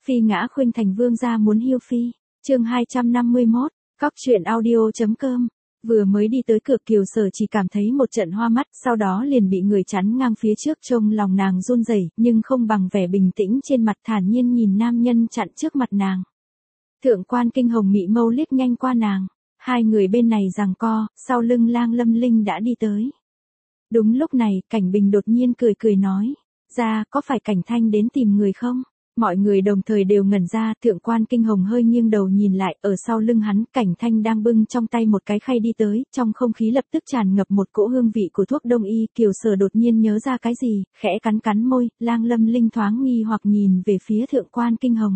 Phi ngã khuynh thành vương gia muốn hiêu phi. Chương 251, Cóc truyện audio.com. Vừa mới đi tới cửa Kiều Sở chỉ cảm thấy một trận hoa mắt, sau đó liền bị người chắn ngang phía trước, trông lòng nàng run rẩy, nhưng không bằng vẻ bình tĩnh trên mặt, thản nhiên nhìn nam nhân chặn trước mặt nàng. Thượng quan Kinh Hồng mị mâu liếc nhanh qua nàng, hai người bên này giằng co, sau lưng Lang Lâm Linh đã đi tới. Đúng lúc này, Cảnh Bình đột nhiên cười cười nói, ra, có phải Cảnh Thanh đến tìm người không? Mọi người đồng thời đều ngẩn ra, thượng quan Kinh Hồng hơi nghiêng đầu nhìn lại, ở sau lưng hắn, Cảnh Thanh đang bưng trong tay một cái khay đi tới, trong không khí lập tức tràn ngập một cỗ hương vị của thuốc đông y. Kiều Sở đột nhiên nhớ ra cái gì, khẽ cắn cắn môi, Lang Lâm Linh thoáng nghi hoặc nhìn về phía thượng quan Kinh Hồng.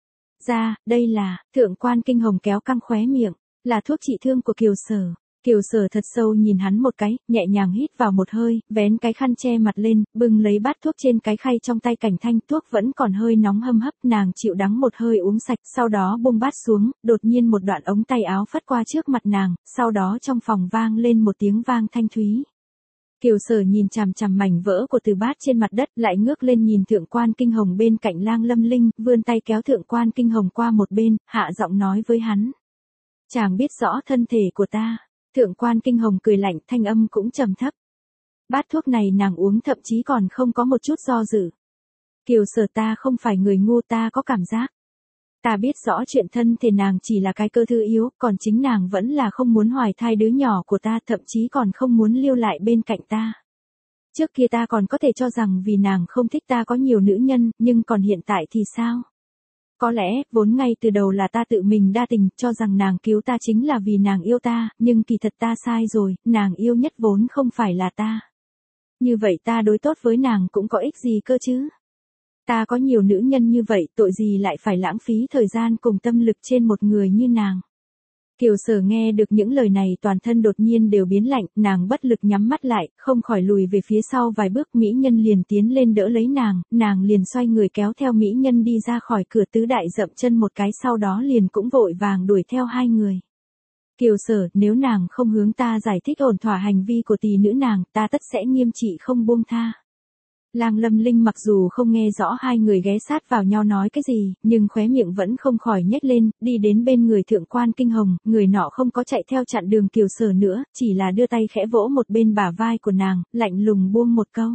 Ra, đây là, thượng quan Kinh Hồng kéo căng khóe miệng, là thuốc trị thương của Kiều Sở. Kiều Sở thật sâu nhìn hắn một cái, nhẹ nhàng hít vào một hơi, vén cái khăn che mặt lên, bưng lấy bát thuốc trên cái khay trong tay Cảnh Thanh, thuốc vẫn còn hơi nóng hâm hấp, nàng chịu đắng một hơi uống sạch, sau đó buông bát xuống, đột nhiên một đoạn ống tay áo phất qua trước mặt nàng, sau đó trong phòng vang lên một tiếng vang thanh thúy. Kiều Sở nhìn chằm chằm mảnh vỡ của từ bát trên mặt đất, lại ngước lên nhìn thượng quan Kinh Hồng bên cạnh Lang Lâm Linh, vươn tay kéo thượng quan Kinh Hồng qua một bên, hạ giọng nói với hắn. Chàng biết rõ thân thể của ta. Thượng quan Kinh Hồng cười lạnh, thanh âm cũng trầm thấp. Bát thuốc này nàng uống thậm chí còn không có một chút do dự. Kiều Sở, ta không phải người ngu, ta có cảm giác. Ta biết rõ chuyện thân thể nàng chỉ là cái cơ thư yếu, còn chính nàng vẫn là không muốn hoài thai đứa nhỏ của ta, thậm chí còn không muốn lưu lại bên cạnh ta. Trước kia ta còn có thể cho rằng vì nàng không thích ta có nhiều nữ nhân, nhưng còn hiện tại thì sao? Có lẽ, vốn ngay từ đầu là ta tự mình đa tình, cho rằng nàng cứu ta chính là vì nàng yêu ta, nhưng kỳ thật ta sai rồi, nàng yêu nhất vốn không phải là ta. Như vậy ta đối tốt với nàng cũng có ích gì cơ chứ? Ta có nhiều nữ nhân như vậy, tội gì lại phải lãng phí thời gian cùng tâm lực trên một người như nàng? Kiều Sở nghe được những lời này toàn thân đột nhiên đều biến lạnh, nàng bất lực nhắm mắt lại, không khỏi lùi về phía sau vài bước, mỹ nhân liền tiến lên đỡ lấy nàng liền xoay người kéo theo mỹ nhân đi ra khỏi cửa, tứ đại dậm chân một cái, sau đó liền cũng vội vàng đuổi theo hai người. Kiều Sở, nếu nàng không hướng ta giải thích ổn thỏa hành vi của tỷ nữ nàng, ta tất sẽ nghiêm trị không buông tha. Lang Lâm Linh mặc dù không nghe rõ hai người ghé sát vào nhau nói cái gì, nhưng khóe miệng vẫn không khỏi nhếch lên, đi đến bên người thượng quan Kinh Hồng, người nọ không có chạy theo chặn đường Kiều Sở nữa, chỉ là đưa tay khẽ vỗ một bên bả vai của nàng, lạnh lùng buông một câu.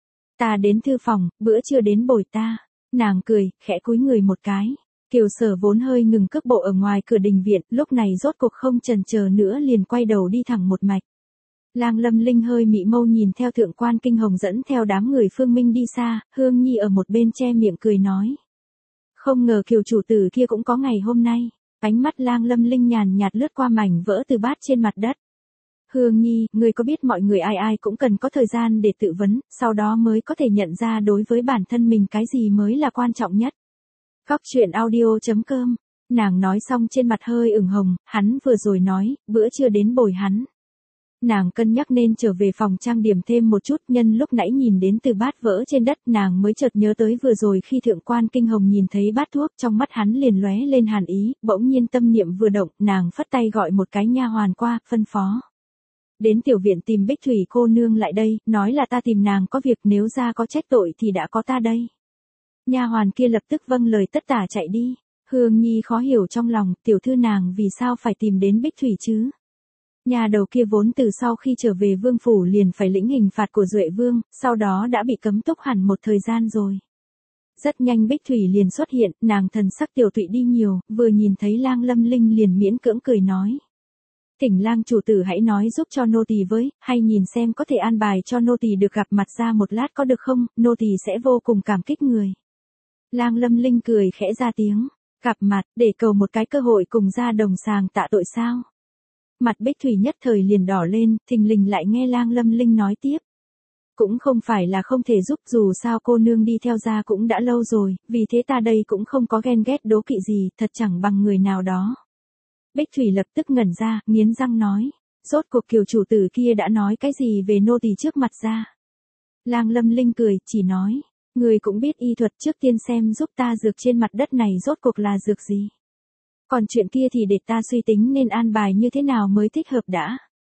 Ta đến thư phòng, bữa trưa đến bồi ta. Nàng cười, khẽ cúi người một cái. Kiều Sở vốn hơi ngừng cước bộ ở ngoài cửa đình viện, lúc này rốt cuộc không chần chờ nữa liền quay đầu đi thẳng một mạch. Lang Lâm Linh hơi mị mâu nhìn theo thượng quan Kinh Hồng dẫn theo đám người Phương Minh đi xa, Hương Nhi ở một bên che miệng cười nói. Không ngờ Kiều chủ tử kia cũng có ngày hôm nay. Ánh mắt Lang Lâm Linh nhàn nhạt lướt qua mảnh vỡ từ bát trên mặt đất. Hương Nhi, ngươi có biết mọi người ai ai cũng cần có thời gian để tự vấn, sau đó mới có thể nhận ra đối với bản thân mình cái gì mới là quan trọng nhất. Cóc truyện audio.com. Nàng nói xong trên mặt hơi ửng hồng, hắn vừa rồi nói, bữa trưa đến bồi hắn. Nàng cân nhắc nên trở về phòng trang điểm thêm một chút, nhân lúc nãy nhìn đến từ bát vỡ trên đất, nàng mới chợt nhớ tới vừa rồi khi thượng quan Kinh Hồng nhìn thấy bát thuốc, trong mắt hắn liền lóe lên hàn ý, bỗng nhiên tâm niệm vừa động, nàng phất tay gọi một cái nha hoàn qua, phân phó. Đến tiểu viện tìm Bích Thủy cô nương lại đây, nói là ta tìm nàng có việc, nếu ra có trách tội thì đã có ta đây. Nha hoàn kia lập tức vâng lời tất tả chạy đi. Hương Nhi khó hiểu trong lòng, tiểu thư nàng vì sao phải tìm đến Bích Thủy chứ? Nhà đầu kia vốn từ sau khi trở về vương phủ liền phải lĩnh hình phạt của Duệ Vương, sau đó đã bị cấm túc hẳn một thời gian rồi. Rất nhanh Bích Thủy liền xuất hiện, nàng thần sắc tiểu tụy đi nhiều, vừa nhìn thấy Lang Lâm Linh liền miễn cưỡng cười nói. Thỉnh Lang chủ tử hãy nói giúp cho nô tỳ với, hay nhìn xem có thể an bài cho nô tỳ được gặp mặt ra một lát có được không, nô tỳ sẽ vô cùng cảm kích người. Lang Lâm Linh cười khẽ ra tiếng, gặp mặt, để cầu một cái cơ hội cùng ra đồng sàng tạ tội sao? Mặt Bích Thủy nhất thời liền đỏ lên, thình lình lại nghe Lang Lâm Linh nói tiếp. Cũng không phải là không thể giúp, dù sao cô nương đi theo gia cũng đã lâu rồi, vì thế ta đây cũng không có ghen ghét đố kỵ gì, thật chẳng bằng người nào đó. Bích Thủy lập tức ngẩn ra, nghiến răng nói. Rốt cuộc Kiều chủ tử kia đã nói cái gì về nô tỳ trước mặt gia? Lang Lâm Linh cười, chỉ nói. Người cũng biết y thuật, trước tiên xem giúp ta dược trên mặt đất này rốt cuộc là dược gì. Còn chuyện kia thì để ta suy tính nên an bài như thế nào mới thích hợp đã.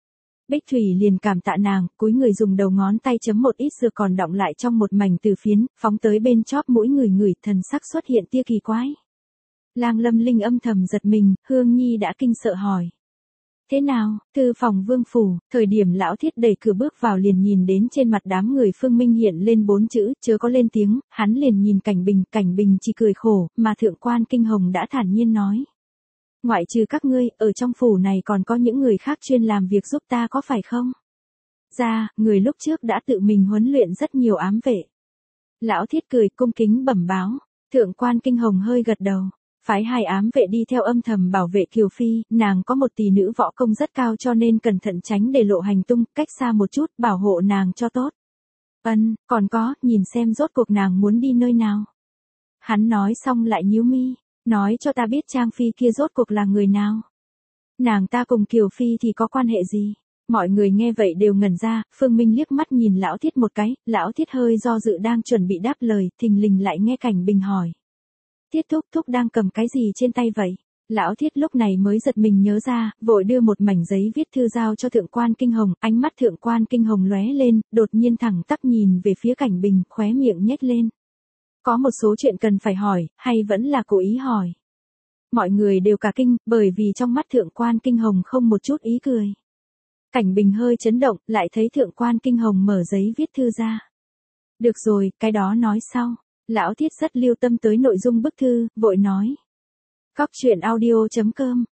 Bích Thủy liền cảm tạ nàng, cúi người dùng đầu ngón tay chấm một ít dược còn đọng lại trong một mảnh từ phiến, phóng tới bên chóp mũi người, thần sắc xuất hiện tia kỳ quái. Lang Lâm Linh âm thầm giật mình, Hương Nhi đã kinh sợ hỏi. Thế nào, thư phòng vương phủ, thời điểm lão thiết đẩy cửa bước vào liền nhìn đến trên mặt đám người Phương Minh hiện lên 4 chữ, chớ có lên tiếng, hắn liền nhìn Cảnh Bình chỉ cười khổ, mà thượng quan Kinh Hồng đã thản nhiên nói. Ngoại trừ các ngươi, ở trong phủ này còn có những người khác chuyên làm việc giúp ta có phải không? Người lúc trước đã tự mình huấn luyện rất nhiều ám vệ. Lão thiết cười cung kính bẩm báo, thượng quan Kinh Hồng hơi gật đầu. Phái 2 ám vệ đi theo âm thầm bảo vệ Kiều Phi, nàng có một tỷ nữ võ công rất cao cho nên cẩn thận tránh để lộ hành tung, cách xa một chút, bảo hộ nàng cho tốt. Còn có, nhìn xem rốt cuộc nàng muốn đi nơi nào. Hắn nói xong lại nhíu mi, nói cho ta biết Trang Phi kia rốt cuộc là người nào. Nàng ta cùng Kiều Phi thì có quan hệ gì? Mọi người nghe vậy đều ngẩn ra, Phương Minh liếc mắt nhìn lão thiết một cái, lão thiết hơi do dự đang chuẩn bị đáp lời, thình lình lại nghe Cảnh Bình hỏi. Thiết thúc đang cầm cái gì trên tay vậy? Lão thiết lúc này mới giật mình nhớ ra, vội đưa một mảnh giấy viết thư giao cho thượng quan Kinh Hồng, ánh mắt thượng quan Kinh Hồng lóe lên, đột nhiên thẳng tắp nhìn về phía Cảnh Bình, khóe miệng nhếch lên. Có một số chuyện cần phải hỏi, hay vẫn là cố ý hỏi? Mọi người đều cả kinh, bởi vì trong mắt thượng quan Kinh Hồng không một chút ý cười. Cảnh Bình hơi chấn động, lại thấy thượng quan Kinh Hồng mở giấy viết thư ra. Được rồi, cái đó nói sau. Lão thiết rất lưu tâm tới nội dung bức thư, vội nói. Cóc truyện audio.com.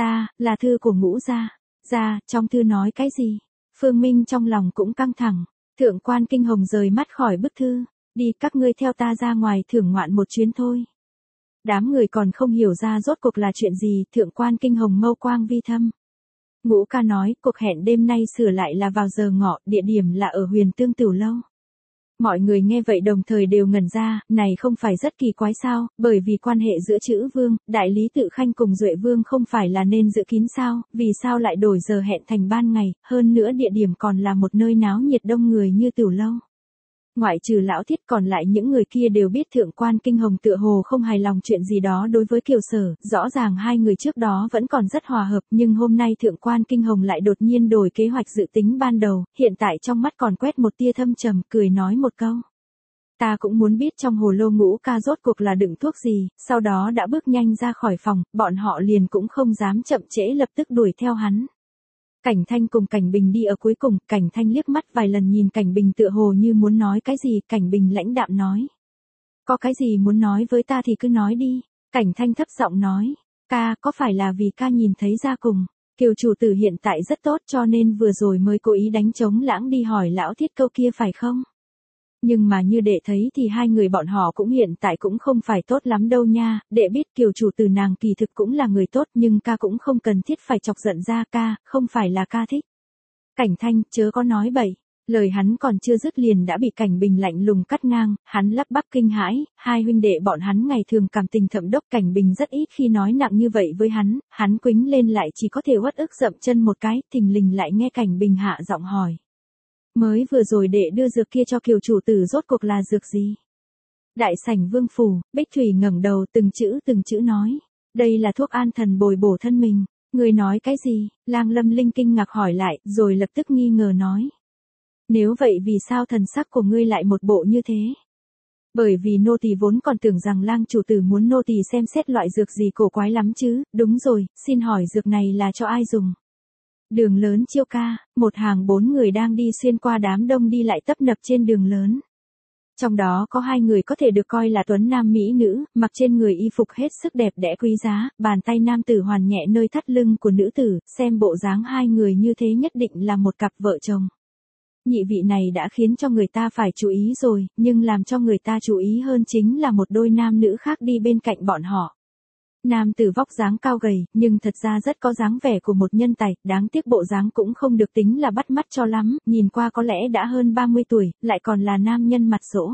Là thư của Ngũ gia. Trong thư nói cái gì? Phương Minh trong lòng cũng căng thẳng. Thượng quan Kinh Hồng rời mắt khỏi bức thư. Đi, các ngươi theo ta ra ngoài thưởng ngoạn một chuyến thôi. Đám người còn không hiểu ra rốt cuộc là chuyện gì, thượng quan Kinh Hồng mâu quang vi thâm. Ngũ ca nói, cuộc hẹn đêm nay sửa lại là vào giờ ngọ, địa điểm là ở Huyền Tương Tiểu Lâu. Mọi người nghe vậy đồng thời đều ngẩn ra, này không phải rất kỳ quái sao, bởi vì quan hệ giữa Chữ Vương, Đại Lý Tự Khanh cùng Duệ Vương không phải là nên giữ kín sao, vì sao lại đổi giờ hẹn thành ban ngày, hơn nữa địa điểm còn là một nơi náo nhiệt đông người như Tiểu Lâu. Ngoại trừ lão thiết còn lại những người kia đều biết thượng quan Kinh Hồng tựa hồ không hài lòng chuyện gì đó đối với Kiều Sở, rõ ràng 2 người trước đó vẫn còn rất hòa hợp nhưng hôm nay thượng quan Kinh Hồng lại đột nhiên đổi kế hoạch dự tính ban đầu, hiện tại trong mắt còn quét một tia thâm trầm, cười nói một câu. Ta cũng muốn biết trong hồ lô Ngũ ca rốt cuộc là đựng thuốc gì, sau đó đã bước nhanh ra khỏi phòng, bọn họ liền cũng không dám chậm trễ lập tức đuổi theo hắn. Cảnh Thanh cùng Cảnh Bình đi ở cuối cùng, Cảnh Thanh liếc mắt vài lần nhìn Cảnh Bình tựa hồ như muốn nói cái gì, Cảnh Bình lãnh đạm nói. Có cái gì muốn nói với ta thì cứ nói đi, Cảnh Thanh thấp giọng nói. Ca, có phải là vì ca nhìn thấy ra cùng, Kiều chủ tử hiện tại rất tốt cho nên vừa rồi mới cố ý đánh trống lãng đi hỏi lão thiết câu kia phải không? Nhưng mà như đệ thấy thì 2 người bọn họ cũng hiện tại cũng không phải tốt lắm đâu nha, đệ biết Kiều chủ tử nàng kỳ thực cũng là người tốt nhưng ca cũng không cần thiết phải chọc giận ra ca, không phải là ca thích. Cảnh Thanh, chớ có nói bậy, lời hắn còn chưa dứt liền đã bị Cảnh Bình lạnh lùng cắt ngang, hắn lắp bắp kinh hãi, 2 huynh đệ bọn hắn ngày thường cảm tình thậm đốc, Cảnh Bình rất ít khi nói nặng như vậy với hắn quĩnh lên lại chỉ có thể uất ức dậm chân một cái, thình lình lại nghe Cảnh Bình hạ giọng hỏi. Mới vừa rồi đệ đưa dược kia cho Kiều chủ tử rốt cuộc là dược gì? Đại sảnh vương phủ, Bích Thủy ngẩng đầu từng chữ nói. Đây là thuốc an thần bồi bổ thân mình. Người nói cái gì? Lang Lâm Linh kinh ngạc hỏi lại, rồi lập tức nghi ngờ nói. Nếu vậy vì sao thần sắc của ngươi lại một bộ như thế? Bởi vì nô tỳ vốn còn tưởng rằng Lang chủ tử muốn nô tỳ xem xét loại dược gì cổ quái lắm chứ, đúng rồi, xin hỏi dược này là cho ai dùng? Đường lớn Chiêu Ca, một hàng 4 người đang đi xuyên qua đám đông đi lại tấp nập trên đường lớn. Trong đó có 2 người có thể được coi là tuấn nam mỹ nữ, mặc trên người y phục hết sức đẹp đẽ quý giá, bàn tay nam tử hoàn nhẹ nơi thắt lưng của nữ tử, xem bộ dáng 2 người như thế nhất định là một cặp vợ chồng. Nhị vị này đã khiến cho người ta phải chú ý rồi, nhưng làm cho người ta chú ý hơn chính là một đôi nam nữ khác đi bên cạnh bọn họ. Nam tử vóc dáng cao gầy, nhưng thật ra rất có dáng vẻ của một nhân tài, đáng tiếc bộ dáng cũng không được tính là bắt mắt cho lắm, nhìn qua có lẽ đã hơn 30 tuổi, lại còn là nam nhân mặt rỗ.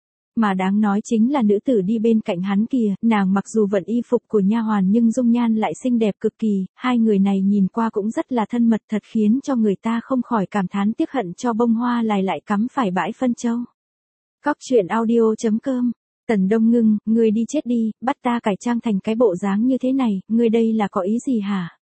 Mà đáng nói chính là nữ tử đi bên cạnh hắn kìa, nàng mặc dù vận y phục của nha hoàn nhưng dung nhan lại xinh đẹp cực kỳ, 2 người này nhìn qua cũng rất là thân mật thật khiến cho người ta không khỏi cảm thán tiếc hận cho bông hoa lại cắm phải bãi phân châu. Cóc truyện audio.com. Tần Đông Ngưng, ngươi đi chết đi, bắt ta cải trang thành cái bộ dáng như thế này, ngươi đây là có ý gì hả?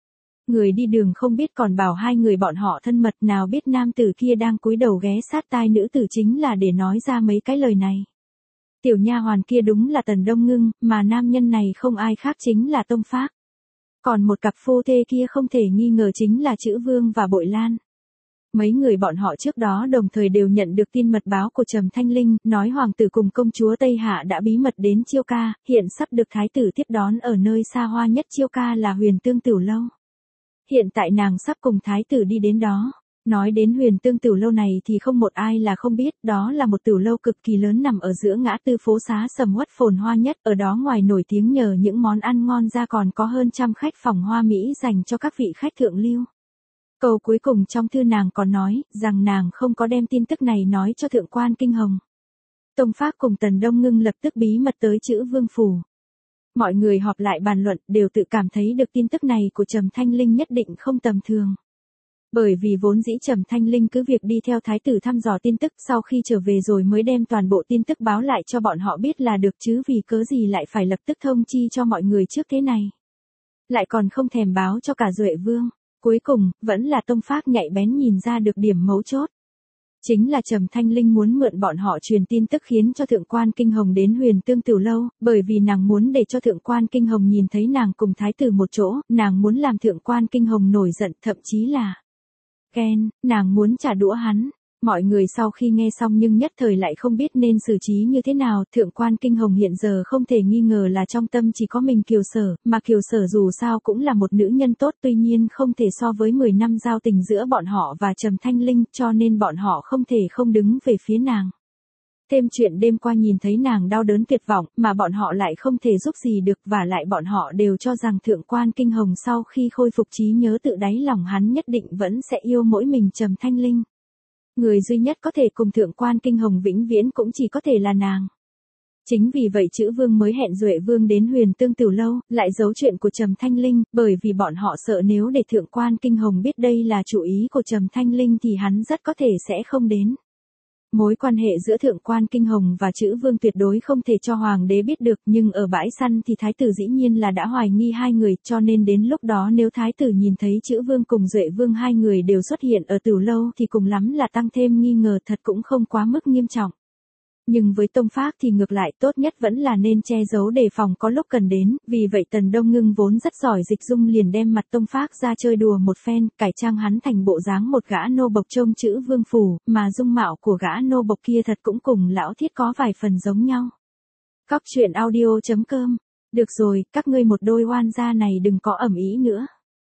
Người đi đường không biết còn bảo hai người bọn họ thân mật, nào biết nam tử kia đang cúi đầu ghé sát tai nữ tử chính là để nói ra mấy cái lời này. Tiểu nha hoàn kia đúng là Tần Đông Ngưng, mà nam nhân này không ai khác chính là Tông Phác. Còn một cặp phu thê kia không thể nghi ngờ chính là Chữ Vương và Bội Lan. Mấy người bọn họ trước đó đồng thời đều nhận được tin mật báo của Trầm Thanh Linh, nói hoàng tử cùng công chúa Tây Hạ đã bí mật đến Chiêu Ca, hiện sắp được thái tử tiếp đón ở nơi xa hoa nhất Chiêu Ca là Huyền Tương Tửu Lâu. Hiện tại nàng sắp cùng thái tử đi đến đó. Nói đến Huyền Tương Tửu Lâu này thì không một ai là không biết, đó là một tửu lâu cực kỳ lớn nằm ở giữa ngã tư phố xá sầm uất phồn hoa nhất, ở đó ngoài nổi tiếng nhờ những món ăn ngon ra còn có hơn trăm khách phòng hoa mỹ dành cho các vị khách thượng lưu. Câu cuối cùng trong thư nàng còn nói, rằng nàng không có đem tin tức này nói cho thượng quan Kinh Hồng. Tông Phác cùng Tần Đông Ngưng lập tức bí mật tới Chữ Vương phủ. Mọi người họp lại bàn luận, đều tự cảm thấy được tin tức này của Trầm Thanh Linh nhất định không tầm thường. Bởi vì vốn dĩ Trầm Thanh Linh cứ việc đi theo thái tử thăm dò tin tức, sau khi trở về rồi mới đem toàn bộ tin tức báo lại cho bọn họ biết là được, chứ vì cớ gì lại phải lập tức thông chi cho mọi người trước thế này. Lại còn không thèm báo cho cả Duệ Vương. Cuối cùng, vẫn là Tông Phác nhạy bén nhìn ra được điểm mấu chốt. Chính là Trầm Thanh Linh muốn mượn bọn họ truyền tin tức khiến cho thượng quan Kinh Hồng đến Huyền Tương Tửu Lâu, bởi vì nàng muốn để cho thượng quan Kinh Hồng nhìn thấy nàng cùng thái tử một chỗ, nàng muốn làm thượng quan Kinh Hồng nổi giận, thậm chí là ghen, nàng muốn trả đũa hắn. Mọi người sau khi nghe xong nhưng nhất thời lại không biết nên xử trí như thế nào, thượng quan Kinh Hồng hiện giờ không thể nghi ngờ là trong tâm chỉ có mình Kiều Sở, mà Kiều Sở dù sao cũng là một nữ nhân tốt, tuy nhiên không thể so với 10 năm giao tình giữa bọn họ và Trầm Thanh Linh, cho nên bọn họ không thể không đứng về phía nàng. Thêm chuyện đêm qua nhìn thấy nàng đau đớn tuyệt vọng, mà bọn họ lại không thể giúp gì được, và lại bọn họ đều cho rằng thượng quan Kinh Hồng sau khi khôi phục trí nhớ tự đáy lòng hắn nhất định vẫn sẽ yêu mỗi mình Trầm Thanh Linh. Người duy nhất có thể cùng thượng quan Kinh Hồng vĩnh viễn cũng chỉ có thể là nàng. Chính vì vậy Chữ Vương mới hẹn Duệ Vương đến Huyền Tương Tửu Lâu, lại giấu chuyện của Trầm Thanh Linh, bởi vì bọn họ sợ nếu để thượng quan Kinh Hồng biết đây là chủ ý của Trầm Thanh Linh thì hắn rất có thể sẽ không đến. Mối quan hệ giữa thượng quan Kinh Hồng và Chữ Vương tuyệt đối không thể cho hoàng đế biết được, nhưng ở bãi săn thì thái tử dĩ nhiên là đã hoài nghi hai người, cho nên đến lúc đó nếu thái tử nhìn thấy Chữ Vương cùng Duệ Vương hai người đều xuất hiện ở Tửu Lâu thì cùng lắm là tăng thêm nghi ngờ, thật cũng không quá mức nghiêm trọng. Nhưng với Tông Phác thì ngược lại, tốt nhất vẫn là nên che giấu đề phòng có lúc cần đến, vì vậy Tần Đông Ngưng vốn rất giỏi dịch dung liền đem mặt Tông Phác ra chơi đùa một phen, cải trang hắn thành bộ dáng một gã nô bộc trông Chữ Vương phủ, mà dung mạo của gã nô bộc kia thật cũng cùng lão thiết có vài phần giống nhau. Cóc truyện audio.com. Được rồi, các ngươi một đôi oan gia này đừng có ầm ĩ nữa.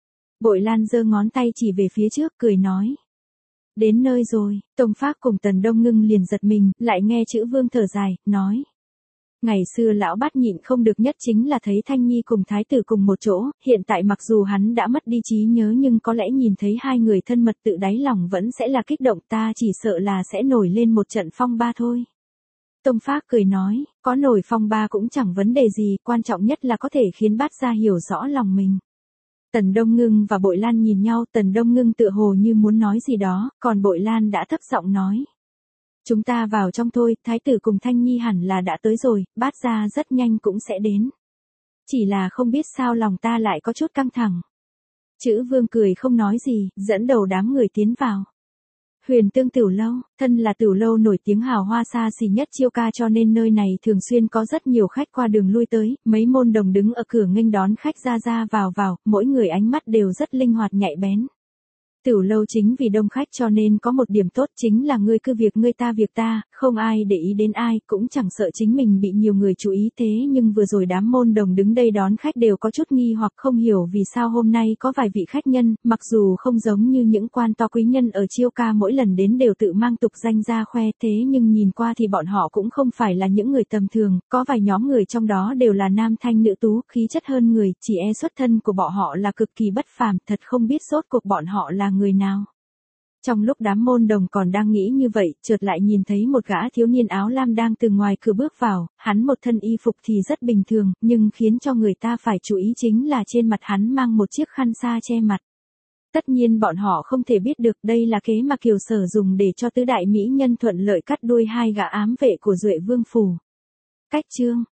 Bội Lan giơ ngón tay chỉ về phía trước cười nói. Đến nơi rồi, Tông Phác cùng Tần Đông Ngưng liền giật mình, lại nghe Chữ Vương thở dài, nói. Ngày xưa lão bắt nhịn không được nhất chính là thấy Thanh Nhi cùng thái tử cùng một chỗ, hiện tại mặc dù hắn đã mất đi trí nhớ nhưng có lẽ nhìn thấy hai người thân mật tự đáy lòng vẫn sẽ là kích động, ta chỉ sợ là sẽ nổi lên một trận phong ba thôi. Tông Phác cười nói, có nổi phong ba cũng chẳng vấn đề gì, quan trọng nhất là có thể khiến bát gia hiểu rõ lòng mình. Tần Đông Ngưng và Bội Lan nhìn nhau, Tần Đông Ngưng tựa hồ như muốn nói gì đó, còn Bội Lan đã thấp giọng nói. Chúng ta vào trong thôi, thái tử cùng Thanh Nhi hẳn là đã tới rồi, bát gia rất nhanh cũng sẽ đến. Chỉ là không biết sao lòng ta lại có chút căng thẳng. Chữ Vương cười không nói gì, dẫn đầu đám người tiến vào. Huyền Tương Tửu Lâu, thân là tửu lâu nổi tiếng hào hoa xa xỉ nhất Chiêu Ca cho nên nơi này thường xuyên có rất nhiều khách qua đường lui tới, mấy môn đồng đứng ở cửa nghênh đón khách ra vào, mỗi người ánh mắt đều rất linh hoạt nhạy bén. Tửu lâu chính vì đông khách cho nên có một điểm tốt chính là ngươi cứ việc ngươi ta việc ta, không ai để ý đến ai, cũng chẳng sợ chính mình bị nhiều người chú ý thế nhưng vừa rồi đám môn đồng đứng đây đón khách đều có chút nghi hoặc không hiểu vì sao hôm nay có vài vị khách nhân, mặc dù không giống như những quan to quý nhân ở Chiêu Ca mỗi lần đến đều tự mang tục danh ra khoe thế nhưng nhìn qua thì bọn họ cũng không phải là những người tầm thường, có vài nhóm người trong đó đều là nam thanh nữ tú, khí chất hơn người, chỉ e xuất thân của bọn họ là cực kỳ bất phàm, thật không biết rốt cuộc bọn họ là người nào. Trong lúc đám môn đồng còn đang nghĩ như vậy, chợt lại nhìn thấy một gã thiếu niên áo lam đang từ ngoài cửa bước vào, hắn một thân y phục thì rất bình thường, nhưng khiến cho người ta phải chú ý chính là trên mặt hắn mang một chiếc khăn sa che mặt. Tất nhiên bọn họ không thể biết được đây là kế mà Kiều Sở dùng để cho tứ đại mỹ nhân thuận lợi cắt đuôi hai gã ám vệ của Duệ Vương phủ. Cách chương